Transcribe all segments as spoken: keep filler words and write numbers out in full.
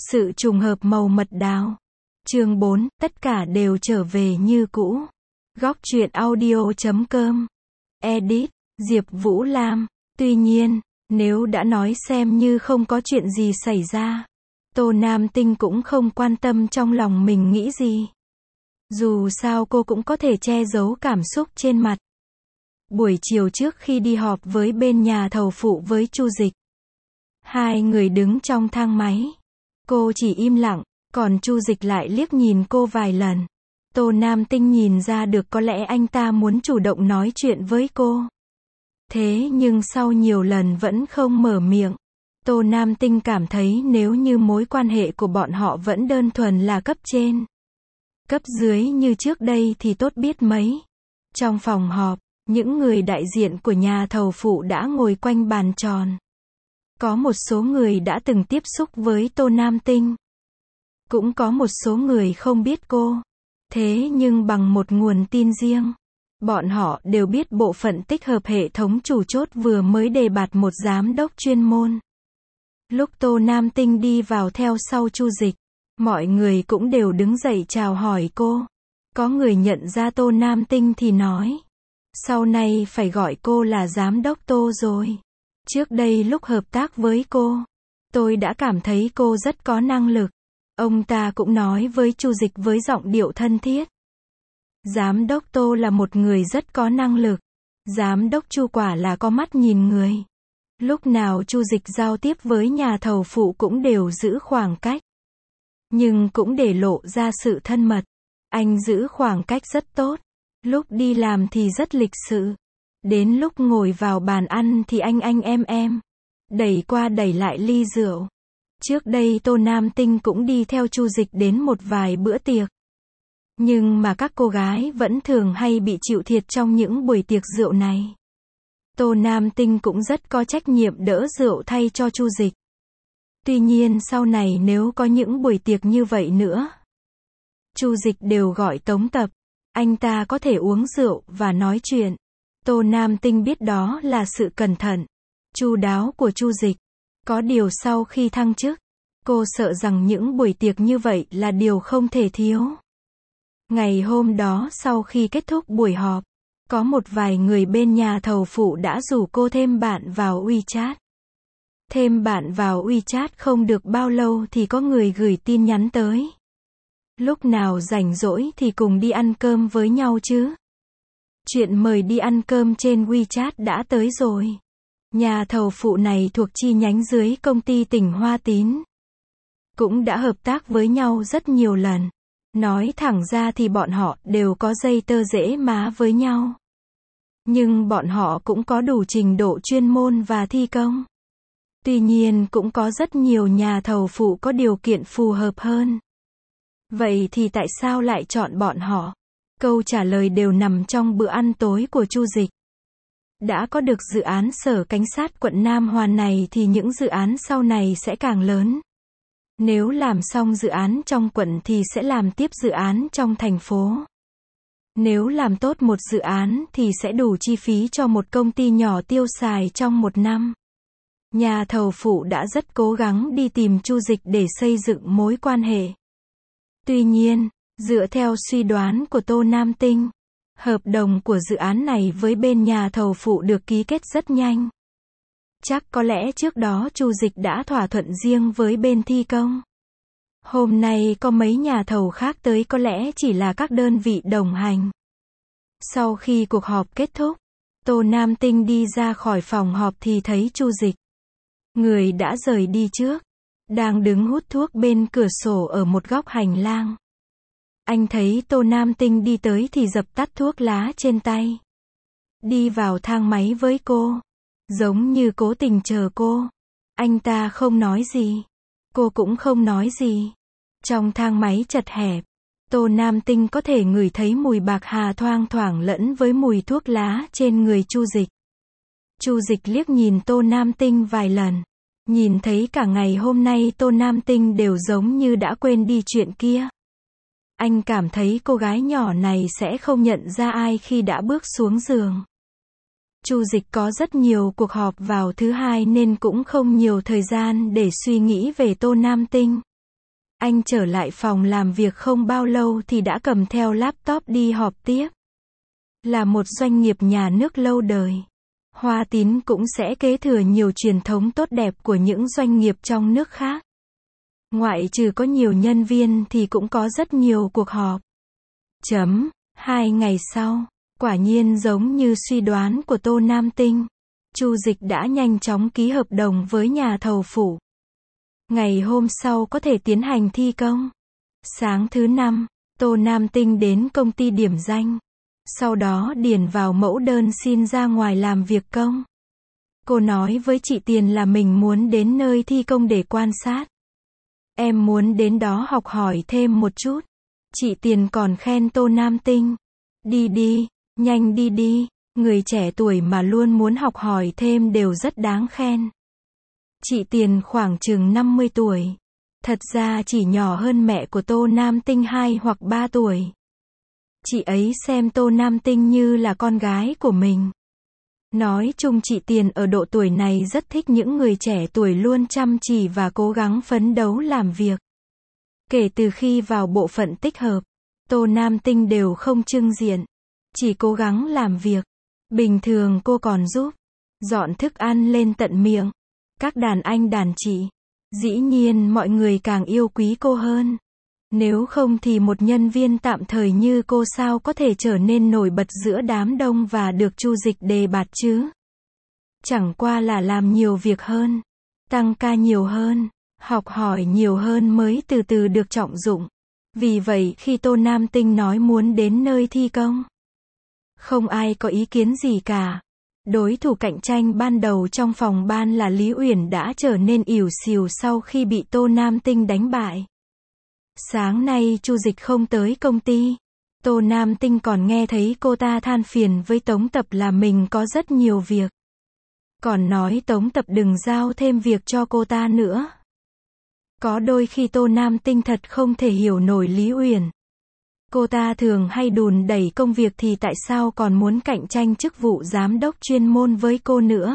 Sự trùng hợp màu mật đào. Chương bốn, tất cả đều trở về như cũ. Góc truyện audio chấm com. Edit, Diệp Vũ Lam. Tuy nhiên, nếu đã nói xem như không có chuyện gì xảy ra, Tô Nam Tinh cũng không quan tâm trong lòng mình nghĩ gì. Dù sao cô cũng có thể che giấu cảm xúc trên mặt. Buổi chiều trước khi đi họp với bên nhà thầu phụ với Chu Dịch, hai người đứng trong thang máy. Cô chỉ im lặng, còn Chu Dịch lại liếc nhìn cô vài lần. Tô Nam Tinh nhìn ra được có lẽ anh ta muốn chủ động nói chuyện với cô. Thế nhưng sau nhiều lần vẫn không mở miệng. Tô Nam Tinh cảm thấy nếu như mối quan hệ của bọn họ vẫn đơn thuần là cấp trên, cấp dưới như trước đây thì tốt biết mấy. Trong phòng họp, những người đại diện của nhà thầu phụ đã ngồi quanh bàn tròn. Có một số người đã từng tiếp xúc với Tô Nam Tinh. Cũng có một số người không biết cô. Thế nhưng bằng một nguồn tin riêng, bọn họ đều biết bộ phận tích hợp hệ thống chủ chốt vừa mới đề bạt một giám đốc chuyên môn. Lúc Tô Nam Tinh đi vào theo sau Chu Dịch, mọi người cũng đều đứng dậy chào hỏi cô. Có người nhận ra Tô Nam Tinh thì nói, sau này phải gọi cô là giám đốc Tô rồi. Trước đây lúc hợp tác với cô, tôi đã cảm thấy cô rất có năng lực. Ông ta cũng nói với Chu Dịch với giọng điệu thân thiết. Giám đốc Tô là một người rất có năng lực. Giám đốc Chu quả là có mắt nhìn người. Lúc nào Chu Dịch giao tiếp với nhà thầu phụ cũng đều giữ khoảng cách, nhưng cũng để lộ ra sự thân mật. Anh giữ khoảng cách rất tốt. Lúc đi làm thì rất lịch sự. Đến lúc ngồi vào bàn ăn thì anh anh em em, đẩy qua đẩy lại ly rượu. Trước đây Tô Nam Tinh cũng đi theo Chu Dịch đến một vài bữa tiệc. Nhưng mà các cô gái vẫn thường hay bị chịu thiệt trong những buổi tiệc rượu này. Tô Nam Tinh cũng rất có trách nhiệm đỡ rượu thay cho Chu Dịch. Tuy nhiên sau này nếu có những buổi tiệc như vậy nữa, Chu Dịch đều gọi Tống Tập. Anh ta có thể uống rượu và nói chuyện. Tô Nam Tinh biết đó là sự cẩn thận, chu đáo của Chu Dịch. Có điều sau khi thăng chức, cô sợ rằng những buổi tiệc như vậy là điều không thể thiếu. Ngày hôm đó sau khi kết thúc buổi họp, có một vài người bên nhà thầu phụ đã rủ cô thêm bạn vào WeChat. Thêm bạn vào WeChat không được bao lâu thì có người gửi tin nhắn tới. Lúc nào rảnh rỗi thì cùng đi ăn cơm với nhau chứ. Chuyện mời đi ăn cơm trên WeChat đã tới rồi. Nhà thầu phụ này thuộc chi nhánh dưới công ty tỉnh Hoa Tín. Cũng đã hợp tác với nhau rất nhiều lần. Nói thẳng ra thì bọn họ đều có dây tơ rễ má với nhau. Nhưng bọn họ cũng có đủ trình độ chuyên môn và thi công. Tuy nhiên cũng có rất nhiều nhà thầu phụ có điều kiện phù hợp hơn. Vậy thì tại sao lại chọn bọn họ? Câu trả lời đều nằm trong bữa ăn tối của Chu Dịch. Đã có được dự án sở cảnh sát quận Nam Hoàn này thì những dự án sau này sẽ càng lớn. Nếu làm xong dự án trong quận thì sẽ làm tiếp dự án trong thành phố. Nếu làm tốt một dự án thì sẽ đủ chi phí cho một công ty nhỏ tiêu xài trong một năm. Nhà thầu phụ đã rất cố gắng đi tìm Chu Dịch để xây dựng mối quan hệ. Tuy nhiên, dựa theo suy đoán của Tô Nam Tinh, hợp đồng của dự án này với bên nhà thầu phụ được ký kết rất nhanh. Chắc có lẽ trước đó Chu Dịch đã thỏa thuận riêng với bên thi công. Hôm nay có mấy nhà thầu khác tới có lẽ chỉ là các đơn vị đồng hành. Sau khi cuộc họp kết thúc, Tô Nam Tinh đi ra khỏi phòng họp thì thấy Chu Dịch. Người đã rời đi trước, đang đứng hút thuốc bên cửa sổ ở một góc hành lang. Anh thấy Tô Nam Tinh đi tới thì dập tắt thuốc lá trên tay. Đi vào thang máy với cô. Giống như cố tình chờ cô. Anh ta không nói gì. Cô cũng không nói gì. Trong thang máy chật hẹp, Tô Nam Tinh có thể ngửi thấy mùi bạc hà thoang thoảng lẫn với mùi thuốc lá trên người Chu Dịch. Chu Dịch liếc nhìn Tô Nam Tinh vài lần. Nhìn thấy cả ngày hôm nay Tô Nam Tinh đều giống như đã quên đi chuyện kia. Anh cảm thấy cô gái nhỏ này sẽ không nhận ra ai khi đã bước xuống giường. Chu Dịch có rất nhiều cuộc họp vào thứ hai nên cũng không nhiều thời gian để suy nghĩ về Tô Nam Tinh. Anh trở lại phòng làm việc không bao lâu thì đã cầm theo laptop đi họp tiếp. Là một doanh nghiệp nhà nước lâu đời, Hoa Tín cũng sẽ kế thừa nhiều truyền thống tốt đẹp của những doanh nghiệp trong nước khác. Ngoại trừ có nhiều nhân viên thì cũng có rất nhiều cuộc họp. Chấm, hai ngày sau, quả nhiên giống như suy đoán của Tô Nam Tinh, Chu Dịch đã nhanh chóng ký hợp đồng với nhà thầu phụ. Ngày hôm sau có thể tiến hành thi công. Sáng thứ năm, Tô Nam Tinh đến công ty điểm danh. Sau đó điền vào mẫu đơn xin ra ngoài làm việc công. Cô nói với chị Tiền là mình muốn đến nơi thi công để quan sát. Em muốn đến đó học hỏi thêm một chút. Chị Tiền còn khen Tô Nam Tinh. Đi đi, nhanh đi đi, người trẻ tuổi mà luôn muốn học hỏi thêm đều rất đáng khen. Chị Tiền khoảng chừng năm mươi tuổi. Thật ra chỉ nhỏ hơn mẹ của Tô Nam Tinh hai hoặc ba tuổi. Chị ấy xem Tô Nam Tinh như là con gái của mình. Nói chung chị Tiền ở độ tuổi này rất thích những người trẻ tuổi luôn chăm chỉ và cố gắng phấn đấu làm việc. Kể từ khi vào bộ phận tích hợp, Tô Nam Tinh đều không trưng diện, chỉ cố gắng làm việc. Bình thường cô còn giúp dọn thức ăn lên tận miệng các đàn anh đàn chị. Dĩ nhiên mọi người càng yêu quý cô hơn. Nếu không thì một nhân viên tạm thời như cô sao có thể trở nên nổi bật giữa đám đông và được Chu Dịch đề bạt chứ? Chẳng qua là làm nhiều việc hơn, tăng ca nhiều hơn, học hỏi nhiều hơn mới từ từ được trọng dụng. Vì vậy khi Tô Nam Tinh nói muốn đến nơi thi công, không ai có ý kiến gì cả. Đối thủ cạnh tranh ban đầu trong phòng ban là Lý Uyển đã trở nên ỉu xìu sau khi bị Tô Nam Tinh đánh bại. Sáng nay Chu Dịch không tới công ty. Tô Nam Tinh còn nghe thấy cô ta than phiền với Tống Tập là mình có rất nhiều việc. Còn nói Tống Tập đừng giao thêm việc cho cô ta nữa. Có đôi khi Tô Nam Tinh thật không thể hiểu nổi Lý Uyển. Cô ta thường hay đùn đẩy công việc thì tại sao còn muốn cạnh tranh chức vụ giám đốc chuyên môn với cô nữa?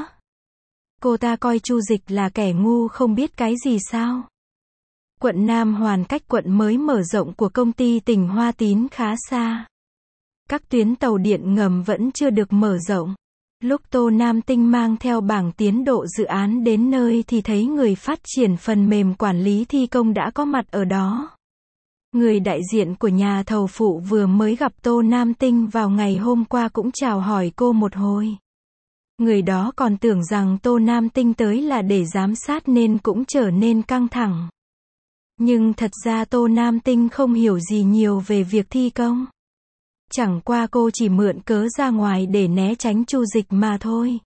Cô ta coi Chu Dịch là kẻ ngu không biết cái gì sao? Quận Nam Hoàn cách quận mới mở rộng của công ty tỉnh Hoa Tín khá xa. Các tuyến tàu điện ngầm vẫn chưa được mở rộng. Lúc Tô Nam Tinh mang theo bảng tiến độ dự án đến nơi thì thấy người phát triển phần mềm quản lý thi công đã có mặt ở đó. Người đại diện của nhà thầu phụ vừa mới gặp Tô Nam Tinh vào ngày hôm qua cũng chào hỏi cô một hồi. Người đó còn tưởng rằng Tô Nam Tinh tới là để giám sát nên cũng trở nên căng thẳng. Nhưng thật ra Tô Nam Tinh không hiểu gì nhiều về việc thi công. Chẳng qua cô chỉ mượn cớ ra ngoài để né tránh Chu Dịch mà thôi.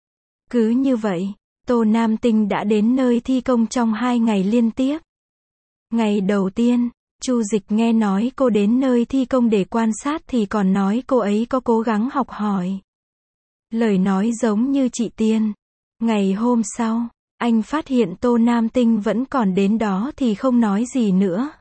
Cứ như vậy, Tô Nam Tinh đã đến nơi thi công trong hai ngày liên tiếp. Ngày đầu tiên, Chu Dịch nghe nói cô đến nơi thi công để quan sát thì còn nói cô ấy có cố gắng học hỏi. Lời nói giống như chị Tiên. Ngày hôm sau, anh phát hiện Tô Nam Tinh vẫn còn đến đó thì không nói gì nữa.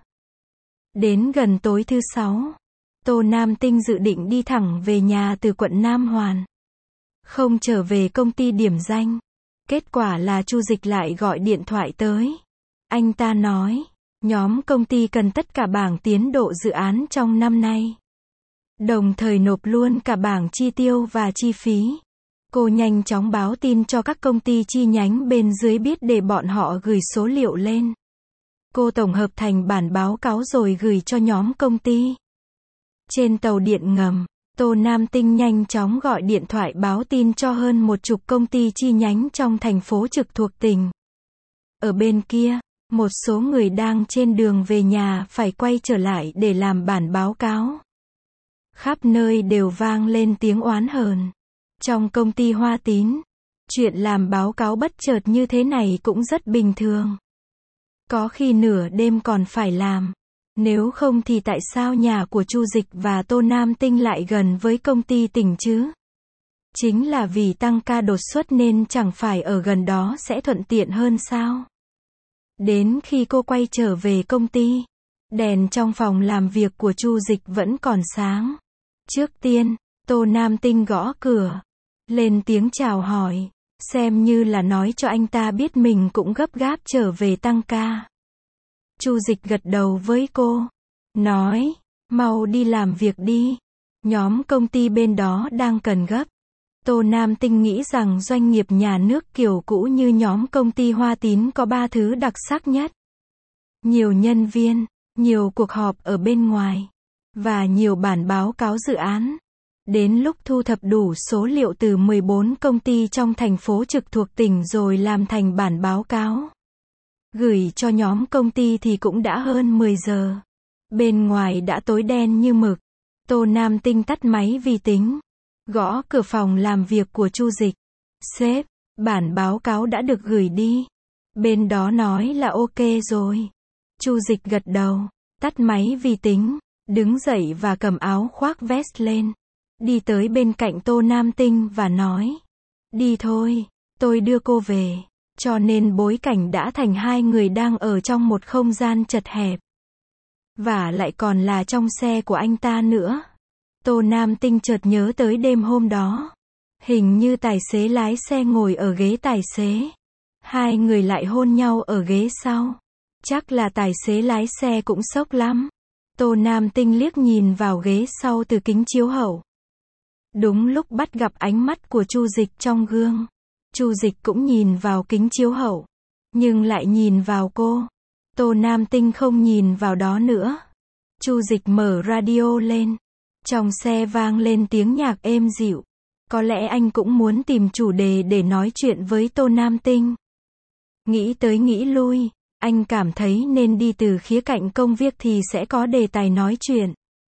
Đến gần tối thứ sáu, Tô Nam Tinh dự định đi thẳng về nhà từ quận Nam Hoàn. Không trở về công ty điểm danh. Kết quả là Chu Dịch lại gọi điện thoại tới. Anh ta nói, nhóm công ty cần tất cả bảng tiến độ dự án trong năm nay. Đồng thời nộp luôn cả bảng chi tiêu và chi phí. Cô nhanh chóng báo tin cho các công ty chi nhánh bên dưới biết để bọn họ gửi số liệu lên. Cô tổng hợp thành bản báo cáo rồi gửi cho nhóm công ty. Trên tàu điện ngầm, Tô Nam Tinh nhanh chóng gọi điện thoại báo tin cho hơn một chục công ty chi nhánh trong thành phố trực thuộc tỉnh. Ở bên kia, một số người đang trên đường về nhà phải quay trở lại để làm bản báo cáo. Khắp nơi đều vang lên tiếng oán hờn. Trong công ty Hoa Tín, chuyện làm báo cáo bất chợt như thế này cũng rất bình thường. Có khi nửa đêm còn phải làm. Nếu không thì tại sao nhà của Chu Dịch và Tô Nam Tinh lại gần với công ty tỉnh chứ? Chính là vì tăng ca đột xuất nên chẳng phải ở gần đó sẽ thuận tiện hơn sao? Đến khi cô quay trở về công ty, đèn trong phòng làm việc của Chu Dịch vẫn còn sáng. Trước tiên, Tô Nam Tinh gõ cửa, lên tiếng chào hỏi, xem như là nói cho anh ta biết mình cũng gấp gáp trở về tăng ca. Chu Dịch gật đầu với cô. Nói, mau đi làm việc đi. Nhóm công ty bên đó đang cần gấp. Tô Nam Tinh nghĩ rằng doanh nghiệp nhà nước kiểu cũ như nhóm công ty Hoa Tín có ba thứ đặc sắc nhất. Nhiều nhân viên, nhiều cuộc họp ở bên ngoài, và nhiều bản báo cáo dự án. Đến lúc thu thập đủ số liệu từ mười bốn công ty trong thành phố trực thuộc tỉnh rồi làm thành bản báo cáo, gửi cho nhóm công ty thì cũng đã hơn mười giờ. Bên ngoài đã tối đen như mực. Tô Nam Tinh tắt máy vi tính, gõ cửa phòng làm việc của Chu Dịch. Sếp, bản báo cáo đã được gửi đi. Bên đó nói là ok rồi. Chu Dịch gật đầu, tắt máy vi tính, đứng dậy và cầm áo khoác vest lên. Đi tới bên cạnh Tô Nam Tinh và nói, đi thôi, tôi đưa cô về. Cho nên bối cảnh đã thành hai người đang ở trong một không gian chật hẹp. Và lại còn là trong xe của anh ta nữa. Tô Nam Tinh chợt nhớ tới đêm hôm đó. Hình như tài xế lái xe ngồi ở ghế tài xế. Hai người lại hôn nhau ở ghế sau. Chắc là tài xế lái xe cũng sốc lắm. Tô Nam Tinh liếc nhìn vào ghế sau từ kính chiếu hậu. Đúng lúc bắt gặp ánh mắt của Chu Dịch trong gương. Chu Dịch cũng nhìn vào kính chiếu hậu, nhưng lại nhìn vào cô. Tô Nam Tinh không nhìn vào đó nữa. Chu Dịch mở radio lên. Trong xe vang lên tiếng nhạc êm dịu. Có lẽ anh cũng muốn tìm chủ đề để nói chuyện với Tô Nam Tinh. Nghĩ tới nghĩ lui, anh cảm thấy nên đi từ khía cạnh công việc thì sẽ có đề tài nói chuyện.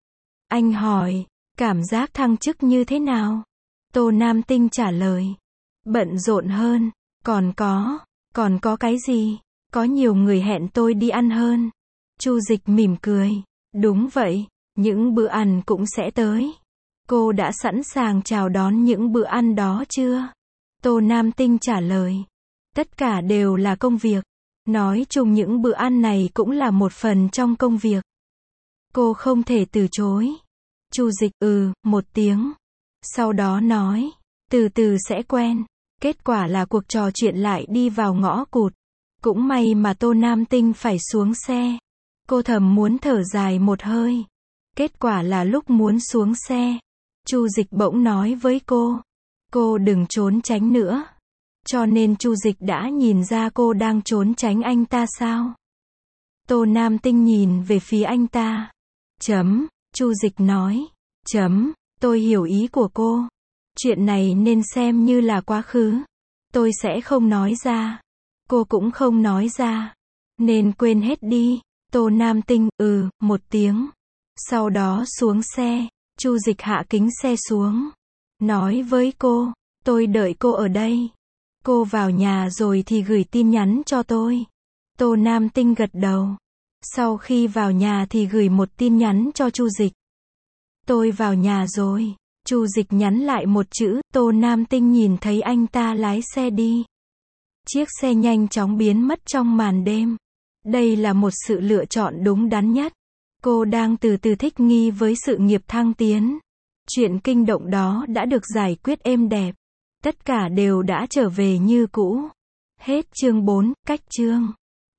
Anh hỏi, cảm giác thăng chức như thế nào? Tô Nam Tinh trả lời, bận rộn hơn, còn có, còn có cái gì? Có nhiều người hẹn tôi đi ăn hơn. Chu Dịch mỉm cười, đúng vậy, những bữa ăn cũng sẽ tới. Cô đã sẵn sàng chào đón những bữa ăn đó chưa? Tô Nam Tinh trả lời, tất cả đều là công việc. Nói chung những bữa ăn này cũng là một phần trong công việc. Cô không thể từ chối. Chu Dịch ừ, một tiếng. Sau đó nói, từ từ sẽ quen. Kết quả là cuộc trò chuyện lại đi vào ngõ cụt. Cũng may mà Tô Nam Tinh phải xuống xe. Cô thầm muốn thở dài một hơi. Kết quả là lúc muốn xuống xe, Chu Dịch bỗng nói với cô, cô đừng trốn tránh nữa. Cho nên Chu Dịch đã nhìn ra cô đang trốn tránh anh ta sao? Tô Nam Tinh nhìn về phía anh ta. Chấm, Chu Dịch nói. Chấm, tôi hiểu ý của cô. Chuyện này nên xem như là quá khứ. Tôi sẽ không nói ra. Cô cũng không nói ra. Nên quên hết đi. Tô Nam Tinh, ừ, một tiếng. Sau đó xuống xe. Chu Dịch hạ kính xe xuống. Nói với cô, tôi đợi cô ở đây. Cô vào nhà rồi thì gửi tin nhắn cho tôi. Tô Nam Tinh gật đầu. Sau khi vào nhà thì gửi một tin nhắn cho Chu Dịch. Tôi vào nhà rồi. Chu Dịch nhắn lại một chữ. Tô Nam Tinh nhìn thấy anh ta lái xe đi. Chiếc xe nhanh chóng biến mất trong màn đêm. Đây là một sự lựa chọn đúng đắn nhất. Cô đang từ từ thích nghi với sự nghiệp thăng tiến. Chuyện kinh động đó đã được giải quyết êm đẹp. Tất cả đều đã trở về như cũ. Hết chương bốn, cách chương.